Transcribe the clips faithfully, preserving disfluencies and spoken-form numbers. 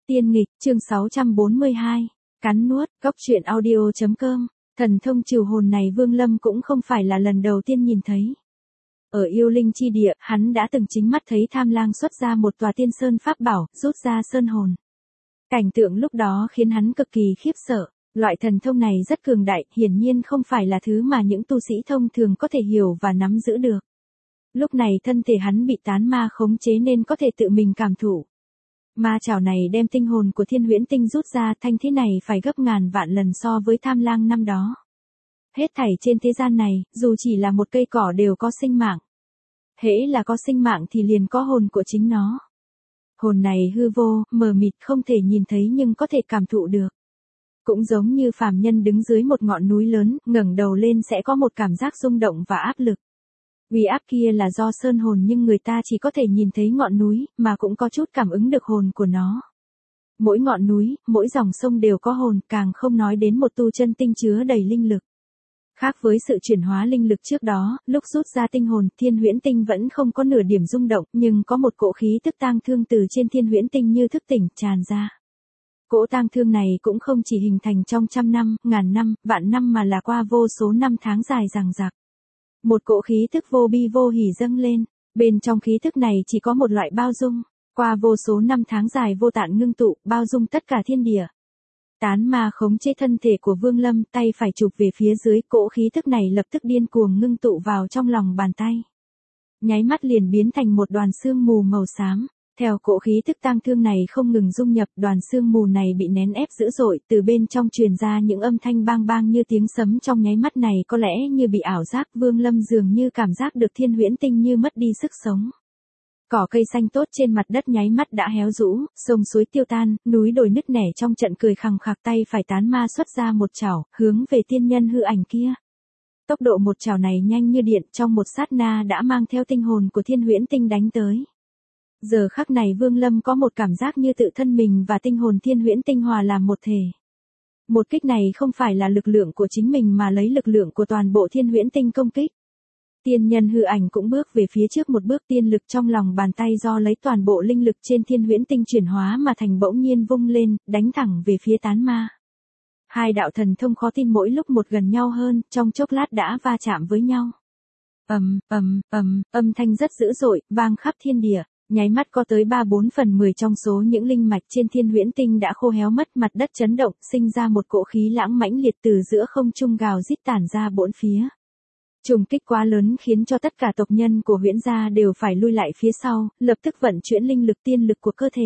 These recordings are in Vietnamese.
Tiên nghịch, chương sáu trăm bốn mươi hai. Cắn nuốt, cóc truyện audio chấm com. Thần thông trừ hồn này Vương Lâm cũng không phải là lần đầu tiên nhìn thấy. Ở yêu linh chi địa, hắn đã từng chính mắt thấy Tham Lang xuất ra một tòa tiên sơn pháp bảo, rút ra sơn hồn. Cảnh tượng lúc đó khiến hắn cực kỳ khiếp sợ. Loại thần thông này rất cường đại, hiển nhiên không phải là thứ mà những tu sĩ thông thường có thể hiểu và nắm giữ được. Lúc này thân thể hắn bị tán ma khống chế nên có thể tự mình cảm thụ. Ma chảo này đem tinh hồn của Thiên Huyễn Tinh rút ra, thanh thế này phải gấp ngàn vạn lần so với Tham Lang năm đó. Hết thảy trên thế gian này, dù chỉ là một cây cỏ đều có sinh mạng. Hễ là có sinh mạng thì liền có hồn của chính nó. Hồn này hư vô, mờ mịt không thể nhìn thấy nhưng có thể cảm thụ được. Cũng giống như phàm nhân đứng dưới một ngọn núi lớn, ngẩng đầu lên sẽ có một cảm giác rung động và áp lực. Uy áp kia là do sơn hồn nhưng người ta chỉ có thể nhìn thấy ngọn núi, mà cũng có chút cảm ứng được hồn của nó. Mỗi ngọn núi, mỗi dòng sông đều có hồn, càng không nói đến một tu chân tinh chứa đầy linh lực. Khác với sự chuyển hóa linh lực trước đó, lúc rút ra tinh hồn, Thiên Huyễn Tinh vẫn không có nửa điểm rung động, nhưng có một cỗ khí tức tang thương từ trên Thiên Huyễn Tinh như thức tỉnh, tràn ra. Cỗ tang thương này cũng không chỉ hình thành trong trăm năm, ngàn năm, vạn năm mà là qua vô số năm tháng dài dằng dặc. Một cỗ khí thức vô bi vô hỉ dâng lên, bên trong khí thức này chỉ có một loại bao dung, qua vô số năm tháng dài vô thạn ngưng tụ, bao dung tất cả thiên địa. Tán ma khống chế thân thể của Vương Lâm, tay phải chụp về phía dưới, cỗ khí thức này lập tức điên cuồng ngưng tụ vào trong lòng bàn tay. Nháy mắt liền biến thành một đoàn sương mù màu xám. Theo cỗ khí thức tang thương này không ngừng dung nhập, đoàn sương mù này bị nén ép dữ dội, từ bên trong truyền ra những âm thanh bang bang như tiếng sấm, trong nháy mắt này có lẽ như bị ảo giác, Vương Lâm dường như cảm giác được Thiên Huyễn Tinh như mất đi sức sống. Cỏ cây xanh tốt trên mặt đất nháy mắt đã héo rũ, sông suối tiêu tan, núi đồi nứt nẻ trong trận cười khằng khặc, tay phải tán ma xuất ra một chảo, hướng về tiên nhân hư ảnh kia. Tốc độ một chảo này nhanh như điện, trong một sát na đã mang theo tinh hồn của Thiên Huyễn Tinh đánh tới. Giờ khắc này Vương Lâm có một cảm giác như tự thân mình và tinh hồn Thiên Huyễn Tinh hòa làm một thể. Một kích này không phải là lực lượng của chính mình mà lấy lực lượng của toàn bộ Thiên Huyễn Tinh công kích. Tiên nhân hư ảnh cũng bước về phía trước một bước, tiên lực trong lòng bàn tay do lấy toàn bộ linh lực trên Thiên Huyễn Tinh chuyển hóa mà thành bỗng nhiên vung lên, đánh thẳng về phía tán ma. Hai đạo thần thông khó tin mỗi lúc một gần nhau hơn, trong chốc lát đã va chạm với nhau. Ầm, ầm, ầm, âm thanh rất dữ dội, vang khắp thiên địa. Nháy mắt có tới ba bốn phần mười trong số những linh mạch trên Thiên Huyễn Tinh đã khô héo mất, mặt đất chấn động, sinh ra một cỗ khí lãng mãnh liệt từ giữa không trung gào rít tản ra bốn phía. Trùng kích quá lớn khiến cho tất cả tộc nhân của Huyễn gia đều phải lui lại phía sau, lập tức vận chuyển linh lực tiên lực của cơ thể.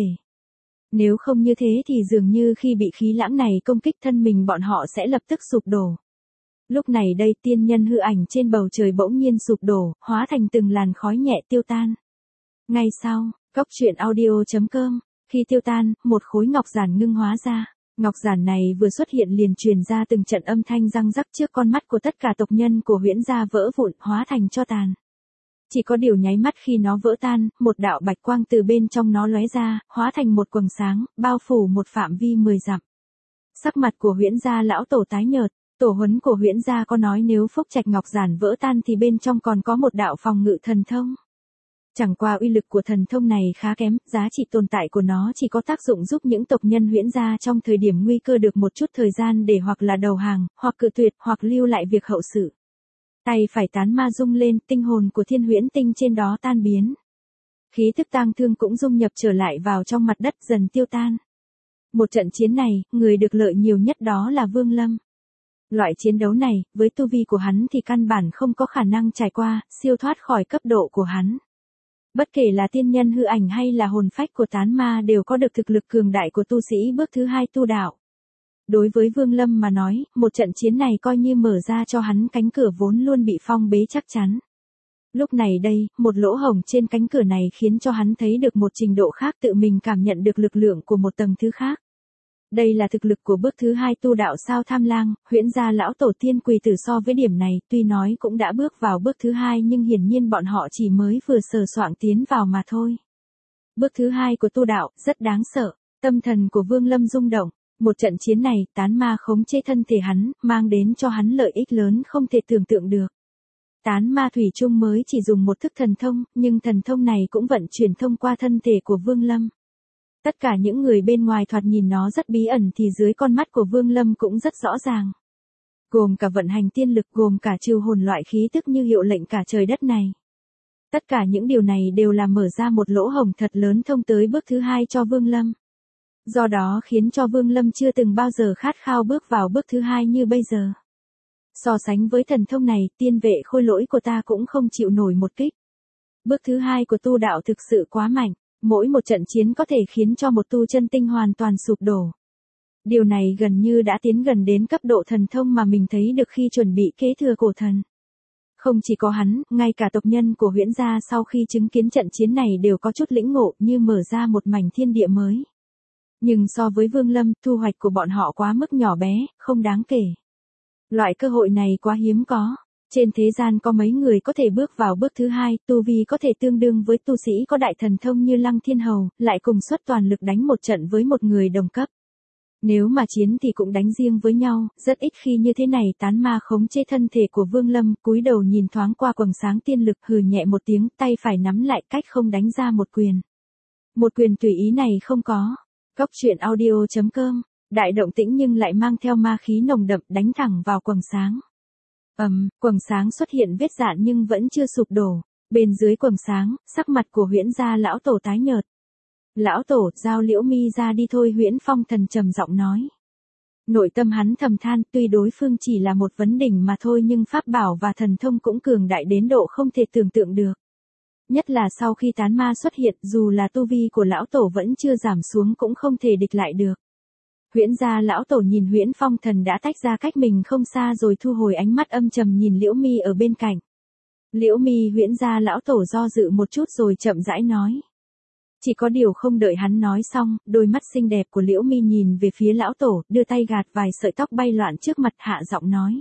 Nếu không như thế thì dường như khi bị khí lãng này công kích thân mình bọn họ sẽ lập tức sụp đổ. Lúc này đây tiên nhân hư ảnh trên bầu trời bỗng nhiên sụp đổ, hóa thành từng làn khói nhẹ tiêu tan. Ngay sau, cóc truyện audio chấm com, khi tiêu tan, một khối ngọc giản ngưng hóa ra. Ngọc giản này vừa xuất hiện liền truyền ra từng trận âm thanh răng rắc, trước con mắt của tất cả tộc nhân của Huyễn gia vỡ vụn, hóa thành tro tàn. Chỉ có điều nháy mắt khi nó vỡ tan, một đạo bạch quang từ bên trong nó lóe ra, hóa thành một quầng sáng, bao phủ một phạm vi mười dặm. Sắc mặt của Huyễn gia lão tổ tái nhợt, tổ huấn của Huyễn gia có nói nếu phúc trạch ngọc giản vỡ tan thì bên trong còn có một đạo phòng ngự thần thông. Chẳng qua uy lực của thần thông này khá kém, giá trị tồn tại của nó chỉ có tác dụng giúp những tộc nhân Huyễn gia trong thời điểm nguy cơ được một chút thời gian để hoặc là đầu hàng, hoặc cự tuyệt, hoặc lưu lại việc hậu sự. Tay phải tán ma rung lên, tinh hồn của Thiên Huyễn Tinh trên đó tan biến. Khí thức tang thương cũng dung nhập trở lại vào trong mặt đất, dần tiêu tan. Một trận chiến này, người được lợi nhiều nhất đó là Vương Lâm. Loại chiến đấu này, với tu vi của hắn thì căn bản không có khả năng trải qua, siêu thoát khỏi cấp độ của hắn. Bất kể là tiên nhân hư ảnh hay là hồn phách của tán ma đều có được thực lực cường đại của tu sĩ bước thứ hai tu đạo. Đối với Vương Lâm mà nói, một trận chiến này coi như mở ra cho hắn cánh cửa vốn luôn bị phong bế chắc chắn. Lúc này đây, một lỗ hổng trên cánh cửa này khiến cho hắn thấy được một trình độ khác, tự mình cảm nhận được lực lượng của một tầng thứ khác. Đây là thực lực của bước thứ hai tu đạo sao? Tham Lang, Huyễn gia lão tổ tiên quỳ tử so với điểm này, tuy nói cũng đã bước vào bước thứ hai nhưng hiển nhiên bọn họ chỉ mới vừa sờ soạng tiến vào mà thôi. Bước thứ hai của tu đạo, rất đáng sợ, tâm thần của Vương Lâm rung động, một trận chiến này, tán ma khống chế thân thể hắn, mang đến cho hắn lợi ích lớn không thể tưởng tượng được. Tán ma thủy chung mới chỉ dùng một thức thần thông, nhưng thần thông này cũng vận chuyển thông qua thân thể của Vương Lâm. Tất cả những người bên ngoài thoạt nhìn nó rất bí ẩn thì dưới con mắt của Vương Lâm cũng rất rõ ràng. Gồm cả vận hành tiên lực, gồm cả trừ hồn loại khí tức như hiệu lệnh cả trời đất này. Tất cả những điều này đều là mở ra một lỗ hổng thật lớn thông tới bước thứ hai cho Vương Lâm. Do đó khiến cho Vương Lâm chưa từng bao giờ khát khao bước vào bước thứ hai như bây giờ. So sánh với thần thông này, tiên vệ khôi lỗi của ta cũng không chịu nổi một kích. Bước thứ hai của tu đạo thực sự quá mạnh, mỗi một trận chiến có thể khiến cho một tu chân tinh hoàn toàn sụp đổ. Điều này gần như đã tiến gần đến cấp độ thần thông mà mình thấy được khi chuẩn bị kế thừa cổ thần. Không chỉ có hắn, ngay cả tộc nhân của Huyễn gia sau khi chứng kiến trận chiến này đều có chút lĩnh ngộ như mở ra một mảnh thiên địa mới. Nhưng so với Vương Lâm, thu hoạch của bọn họ quá mức nhỏ bé, không đáng kể. Loại cơ hội này quá hiếm có. Trên thế gian có mấy người có thể bước vào bước thứ hai, tu vi có thể tương đương với tu sĩ có đại thần thông như Lăng Thiên Hầu, lại cùng xuất toàn lực đánh một trận với một người đồng cấp. Nếu mà chiến thì cũng đánh riêng với nhau, rất ít khi như thế này. Tán ma khống chế thân thể của Vương Lâm, cúi đầu nhìn thoáng qua quầng sáng tiên lực, hừ nhẹ một tiếng, tay phải nắm lại cách không đánh ra một quyền. Một quyền tùy ý này không có. Cốc truyện audio chấm com, đại động tĩnh nhưng lại mang theo ma khí nồng đậm, đánh thẳng vào quầng sáng. Ầm, um, quầng sáng xuất hiện vết rạn nhưng vẫn chưa sụp đổ. Bên dưới quầng sáng, sắc mặt của Huyễn gia lão tổ tái nhợt. Lão tổ, giao Liễu Mi ra đi thôi, Huyễn Phong Thần trầm giọng nói. Nội tâm hắn thầm than, tuy đối phương chỉ là một vấn đỉnh mà thôi nhưng pháp bảo và thần thông cũng cường đại đến độ không thể tưởng tượng được. Nhất là sau khi tán ma xuất hiện, dù là tu vi của lão tổ vẫn chưa giảm xuống cũng không thể địch lại được. Huyễn gia lão tổ nhìn Huyễn Phong Thần đã tách ra cách mình không xa rồi thu hồi ánh mắt âm trầm nhìn Liễu Mi ở bên cạnh. Liễu Mi, Huyễn gia lão tổ do dự một chút rồi chậm rãi nói. Chỉ có điều không đợi hắn nói xong, đôi mắt xinh đẹp của Liễu Mi nhìn về phía lão tổ, đưa tay gạt vài sợi tóc bay loạn trước mặt, hạ giọng nói.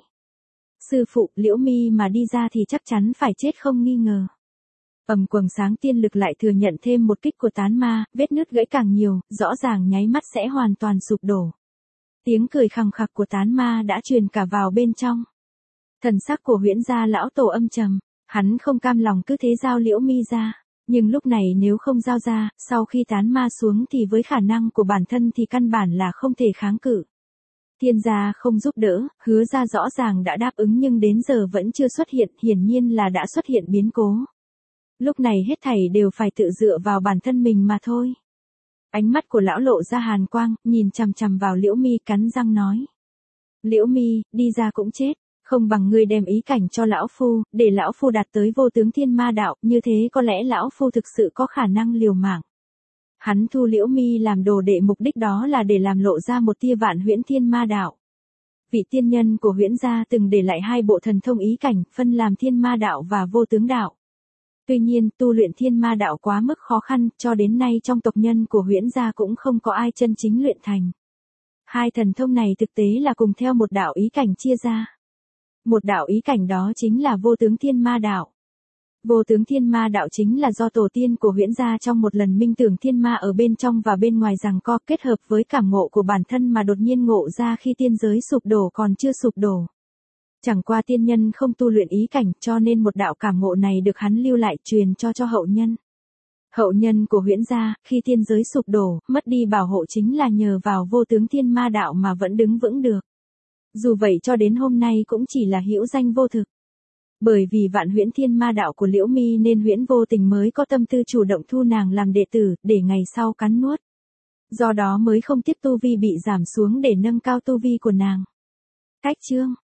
Sư phụ, Liễu Mi mà đi ra thì chắc chắn phải chết không nghi ngờ. Ầm, quầng sáng tiên lực lại thừa nhận thêm một kích của tán ma, vết nứt gãy càng nhiều, rõ ràng nháy mắt sẽ hoàn toàn sụp đổ. Tiếng cười khằng khặc của tán ma đã truyền cả vào bên trong. Thần sắc của Huyễn gia lão tổ âm trầm, hắn không cam lòng cứ thế giao Liễu Mi ra. Nhưng lúc này nếu không giao ra, sau khi tán ma xuống thì với khả năng của bản thân thì căn bản là không thể kháng cự. Thiên gia không giúp đỡ, Hứa gia rõ ràng đã đáp ứng nhưng đến giờ vẫn chưa xuất hiện, hiển nhiên là đã xuất hiện biến cố. Lúc này hết thảy đều phải tự dựa vào bản thân mình mà thôi. Ánh mắt của lão lộ ra hàn quang, nhìn chằm chằm vào Liễu Mi, cắn răng nói. Liễu Mi, đi ra cũng chết. Không bằng ngươi đem ý cảnh cho lão phu, để lão phu đạt tới vô tướng thiên ma đạo, như thế có lẽ lão phu thực sự có khả năng liều mạng. Hắn thu Liễu Mi làm đồ đệ, mục đích đó là để làm lộ ra một tia vạn huyễn thiên ma đạo. Vị tiên nhân của Huyễn gia từng để lại hai bộ thần thông ý cảnh, phân làm thiên ma đạo và vô tướng đạo. Tuy nhiên, tu luyện thiên ma đạo quá mức khó khăn, cho đến nay trong tộc nhân của Huyễn gia cũng không có ai chân chính luyện thành. Hai thần thông này thực tế là cùng theo một đạo ý cảnh chia ra. Một đạo ý cảnh đó chính là vô tướng thiên ma đạo. Vô tướng thiên ma đạo chính là do tổ tiên của Huyễn gia trong một lần minh tưởng thiên ma ở bên trong và bên ngoài giằng co, kết hợp với cảm ngộ của bản thân mà đột nhiên ngộ ra khi tiên giới sụp đổ còn chưa sụp đổ. Chẳng qua tiên nhân không tu luyện ý cảnh, cho nên một đạo cảm ngộ này được hắn lưu lại truyền cho cho hậu nhân. Hậu nhân của Huyễn gia, khi tiên giới sụp đổ, mất đi bảo hộ chính là nhờ vào vô tướng thiên ma đạo mà vẫn đứng vững được. Dù vậy cho đến hôm nay cũng chỉ là hữu danh vô thực. Bởi vì vạn huyễn thiên ma đạo của Liễu Mi nên Huyễn vô tình mới có tâm tư chủ động thu nàng làm đệ tử, để ngày sau cắn nuốt. Do đó mới không tiếp tu vi bị giảm xuống để nâng cao tu vi của nàng. Cách chương